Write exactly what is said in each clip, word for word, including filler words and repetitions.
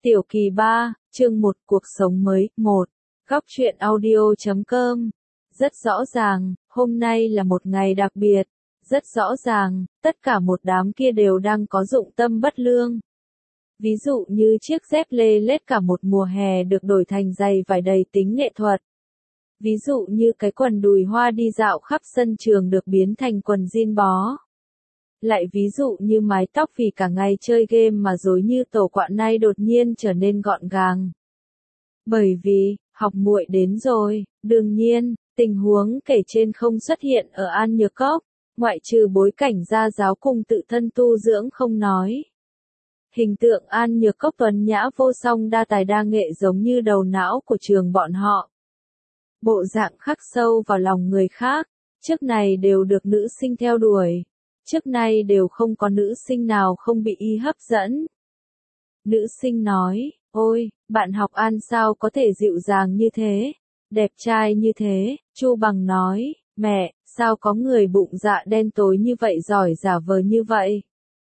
Tiểu kỳ ba, chương một, cuộc sống mới, một. Góc truyện audio chấm com. Rất rõ ràng, hôm nay là một ngày đặc biệt. Rất rõ ràng, tất cả một đám kia đều đang có dụng tâm bất lương. Ví dụ như chiếc dép lê lết cả một mùa hè được đổi thành giày vải đầy tính nghệ thuật. Ví dụ như cái quần đùi hoa đi dạo khắp sân trường được biến thành quần jean bó. Lại ví dụ như mái tóc vì cả ngày chơi game mà rối như tổ quạ nay đột nhiên trở nên gọn gàng. Bởi vì, học muội đến rồi, đương nhiên, tình huống kể trên không xuất hiện ở An Nhược Cốc, ngoại trừ bối cảnh gia giáo cùng tự thân tu dưỡng không nói. Hình tượng An Nhược Cốc tuấn nhã vô song đa tài đa nghệ giống như đầu não của trường bọn họ. Bộ dạng khắc sâu vào lòng người khác, trước này đều được nữ sinh theo đuổi. Trước nay đều không có nữ sinh nào không bị y hấp dẫn. Nữ sinh nói, ôi, bạn học An sao có thể dịu dàng như thế, đẹp trai như thế. Chu Bằng nói, mẹ, sao có người bụng dạ đen tối như vậy giỏi giả vờ như vậy.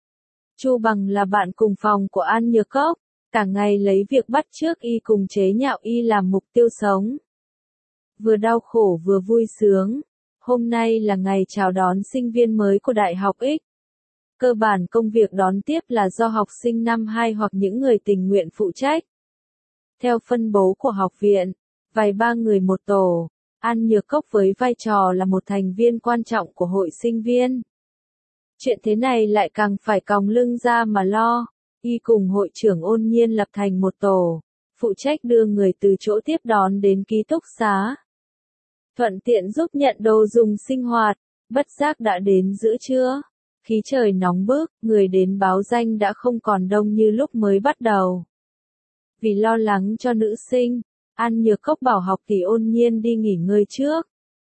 Chu Bằng là bạn cùng phòng của An Nhược Cốc, cả ngày lấy việc bắt chước y cùng chế nhạo y làm mục tiêu sống. Vừa đau khổ vừa vui sướng. Hôm nay là ngày chào đón sinh viên mới của Đại học X. Cơ bản công việc đón tiếp là do học sinh năm hai hoặc những người tình nguyện phụ trách. Theo phân bố của học viện, vài ba người một tổ, An Nhược Cốc với vai trò là một thành viên quan trọng của hội sinh viên. Chuyện thế này lại càng phải còng lưng ra mà lo, y cùng hội trưởng Ôn Nhiên lập thành một tổ, phụ trách đưa người từ chỗ tiếp đón đến ký túc xá. Thuận tiện giúp nhận đồ dùng sinh hoạt, bất giác đã đến giữa trưa. Khí trời nóng bức, người đến báo danh đã không còn đông như lúc mới bắt đầu. Vì lo lắng cho nữ sinh, An Nhược Cốc bảo học tỷ Ôn Nhiên đi nghỉ ngơi trước.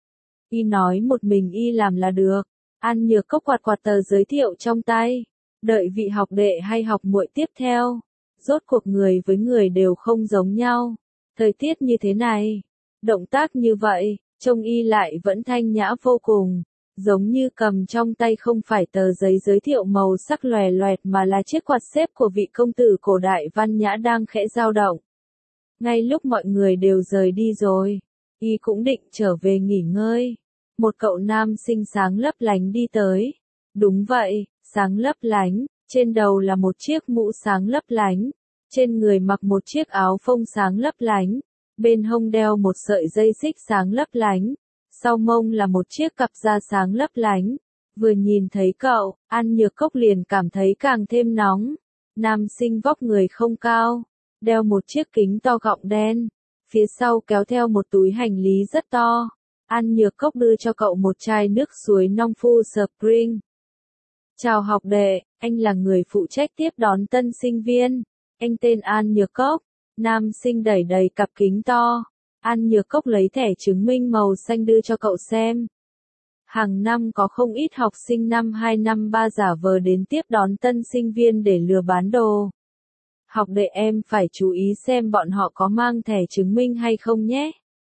Y nói một mình y làm là được. An Nhược Cốc quạt quạt tờ giới thiệu trong tay, đợi vị học đệ hay học muội tiếp theo. Rốt cuộc người với người đều không giống nhau. Thời tiết như thế này, động tác như vậy, trông y lại vẫn thanh nhã vô cùng, giống như cầm trong tay không phải tờ giấy giới thiệu màu sắc lòe loẹt mà là chiếc quạt xếp của vị công tử cổ đại văn nhã đang khẽ dao động. Ngay lúc mọi người đều rời đi rồi, y cũng định trở về nghỉ ngơi. Một cậu nam xinh sáng lấp lánh đi tới. Đúng vậy, sáng lấp lánh, trên đầu là một chiếc mũ sáng lấp lánh, trên người mặc một chiếc áo phông sáng lấp lánh. Bên hông đeo một sợi dây xích sáng lấp lánh, sau mông là một chiếc cặp da sáng lấp lánh. Vừa nhìn thấy cậu, An Nhược Cốc liền cảm thấy càng thêm nóng. Nam sinh vóc người không cao, đeo một chiếc kính to gọng đen, phía sau kéo theo một túi hành lý rất to. An Nhược Cốc đưa cho cậu một chai nước suối Nong Phu Spring. Chào học đệ, anh là người phụ trách tiếp đón tân sinh viên. Anh tên An Nhược Cốc. Nam sinh đẩy đầy cặp kính to. An Nhược Cốc lấy thẻ chứng minh màu xanh đưa cho cậu xem. Hàng năm có không ít học sinh năm hai năm ba giả vờ đến tiếp đón tân sinh viên để lừa bán đồ. Học đệ em phải chú ý xem bọn họ có mang thẻ chứng minh hay không nhé.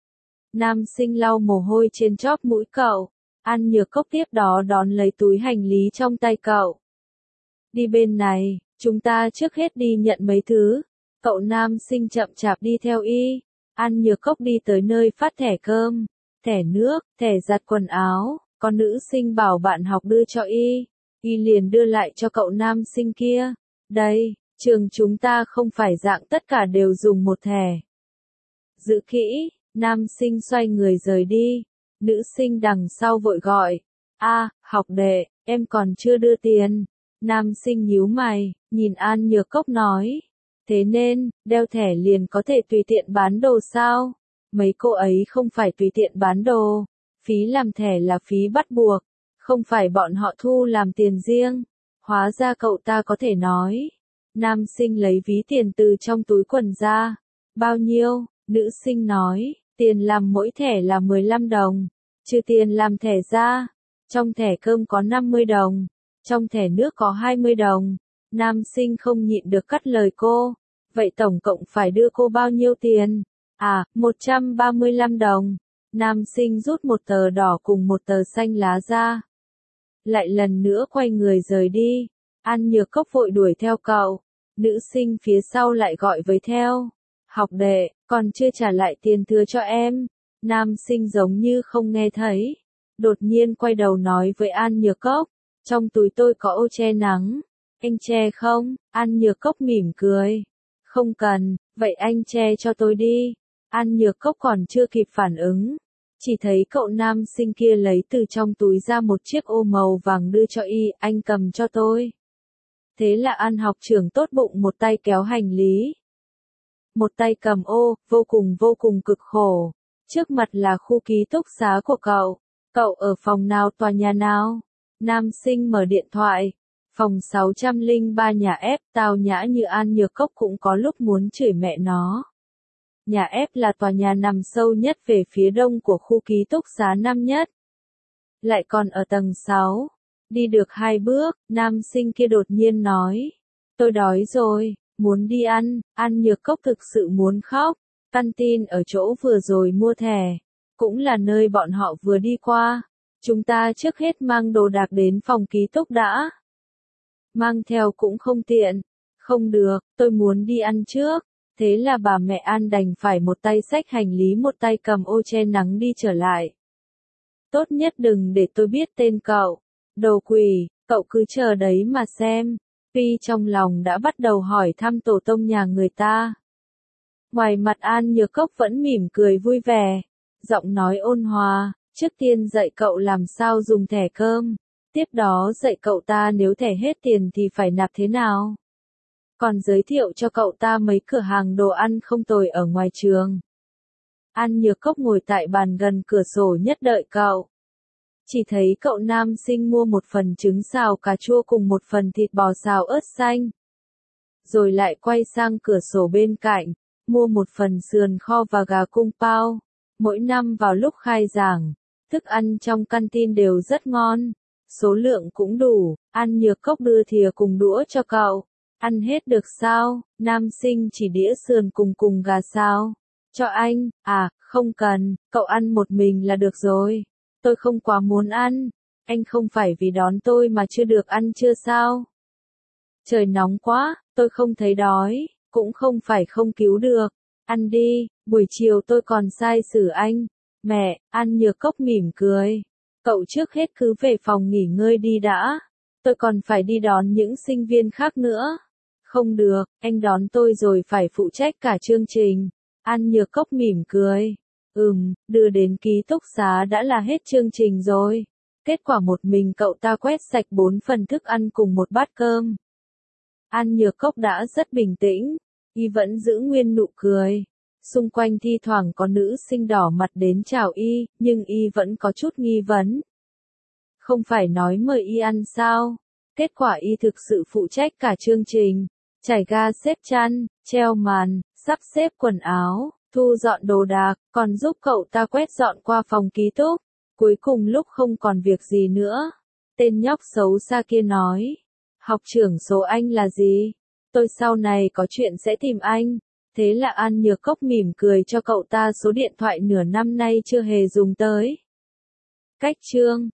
Nam sinh lau mồ hôi trên chóp mũi cậu. An Nhược Cốc tiếp đó đón lấy túi hành lý trong tay cậu. Đi bên này, chúng ta trước hết đi nhận mấy thứ. Cậu nam sinh chậm chạp đi theo y. An Nhược Cốc đi tới nơi phát thẻ cơm, thẻ nước, thẻ giặt quần áo. Con nữ sinh bảo bạn học đưa cho y. Y liền đưa lại cho cậu nam sinh kia. Đây, trường chúng ta không phải dạng tất cả đều dùng một thẻ. Giữ kỹ, nam sinh xoay người rời đi. Nữ sinh đằng sau vội gọi. A, học đệ, em còn chưa đưa tiền. Nam sinh nhíu mày, nhìn An Nhược Cốc nói. Thế nên, đeo thẻ liền có thể tùy tiện bán đồ sao? Mấy cô ấy không phải tùy tiện bán đồ. Phí làm thẻ là phí bắt buộc. Không phải bọn họ thu làm tiền riêng. Hóa ra cậu ta có thể nói. Nam sinh lấy ví tiền từ trong túi quần ra. Bao nhiêu? Nữ sinh nói. Tiền làm mỗi thẻ là mười lăm đồng. Trừ tiền làm thẻ ra. Trong thẻ cơm có năm mươi đồng. Trong thẻ nước có hai mươi đồng. Nam sinh không nhịn được cắt lời cô. Vậy tổng cộng phải đưa cô bao nhiêu tiền? À, một trăm ba mươi lăm đồng. Nam sinh rút một tờ đỏ cùng một tờ xanh lá ra. Lại lần nữa quay người rời đi. An Nhược Cốc vội đuổi theo cậu. Nữ sinh phía sau lại gọi với theo. Học đệ, còn chưa trả lại tiền thừa cho em. Nam sinh giống như không nghe thấy. Đột nhiên quay đầu nói với An Nhược Cốc. Trong túi tôi có ô che nắng. Anh che không? An Nhược Cốc mỉm cười. Không cần, vậy anh che cho tôi đi. An Nhược Cốc còn chưa kịp phản ứng. Chỉ thấy cậu nam sinh kia lấy từ trong túi ra một chiếc ô màu vàng đưa cho y, anh cầm cho tôi. Thế là An học trưởng tốt bụng một tay kéo hành lý. Một tay cầm ô, vô cùng vô cùng cực khổ. Trước mặt là khu ký túc xá của cậu. Cậu ở phòng nào tòa nhà nào? Nam sinh mở điện thoại. Phòng sáu trăm lẻ ba nhà F, tao nhã như An Nhược Cốc cũng có lúc muốn chửi mẹ nó. Nhà F là tòa nhà nằm sâu nhất về phía đông của khu ký túc xá năm nhất. Lại còn ở tầng sáu. Đi được hai bước, nam sinh kia đột nhiên nói. Tôi đói rồi, muốn đi ăn. An Nhược Cốc thực sự muốn khóc. Canteen ở chỗ vừa rồi mua thẻ. Cũng là nơi bọn họ vừa đi qua. Chúng ta trước hết mang đồ đạc đến phòng ký túc đã. Mang theo cũng không tiện. Không được, tôi muốn đi ăn trước. Thế là bà mẹ An đành phải một tay xách hành lý một tay cầm ô che nắng đi trở lại. Tốt nhất đừng để tôi biết tên cậu. Đồ quỷ, cậu cứ chờ đấy mà xem. Tuy trong lòng đã bắt đầu hỏi thăm tổ tông nhà người ta. Ngoài mặt An Nhược Cốc vẫn mỉm cười vui vẻ. Giọng nói ôn hòa, trước tiên dạy cậu làm sao dùng thẻ cơm. Tiếp đó dạy cậu ta nếu thẻ hết tiền thì phải nạp thế nào. Còn giới thiệu cho cậu ta mấy cửa hàng đồ ăn không tồi ở ngoài trường. An Nhược Cốc ngồi tại bàn gần cửa sổ nhất đợi cậu. Chỉ thấy cậu nam sinh mua một phần trứng xào cà chua cùng một phần thịt bò xào ớt xanh. Rồi lại quay sang cửa sổ bên cạnh, mua một phần sườn kho và gà cung pao. Mỗi năm vào lúc khai giảng, thức ăn trong canteen đều rất ngon. Số lượng cũng đủ, An Nhược Cốc đưa thìa cùng đũa cho cậu. Ăn hết được sao? Nam sinh chỉ đĩa sườn cùng cùng gà sao? Cho anh, à, không cần, cậu ăn một mình là được rồi. Tôi không quá muốn ăn. Anh không phải vì đón tôi mà chưa được ăn chưa sao? Trời nóng quá, tôi không thấy đói, cũng không phải không cứu được. Ăn đi, buổi chiều tôi còn sai xử anh. Mẹ, An Nhược Cốc mỉm cười. Cậu trước hết cứ về phòng nghỉ ngơi đi đã. Tôi còn phải đi đón những sinh viên khác nữa. Không được, anh đón tôi rồi phải phụ trách cả chương trình. An Nhược Cốc mỉm cười. Ừm, đưa đến ký túc xá đã là hết chương trình rồi. Kết quả một mình cậu ta quét sạch bốn phần thức ăn cùng một bát cơm. An Nhược Cốc đã rất bình tĩnh, y vẫn giữ nguyên nụ cười. Xung quanh thi thoảng có nữ sinh đỏ mặt đến chào y, nhưng y vẫn có chút nghi vấn. Không phải nói mời y ăn sao? Kết quả y thực sự phụ trách cả chương trình. Trải ga xếp chăn, treo màn, sắp xếp quần áo, thu dọn đồ đạc, còn giúp cậu ta quét dọn qua phòng ký túc. Cuối cùng lúc không còn việc gì nữa, tên nhóc xấu xa kia nói. Học trưởng số anh là gì? Tôi sau này có chuyện sẽ tìm anh. Thế là An Nhược Cốc mỉm cười cho cậu ta số điện thoại nửa năm nay chưa hề dùng tới. Cách chương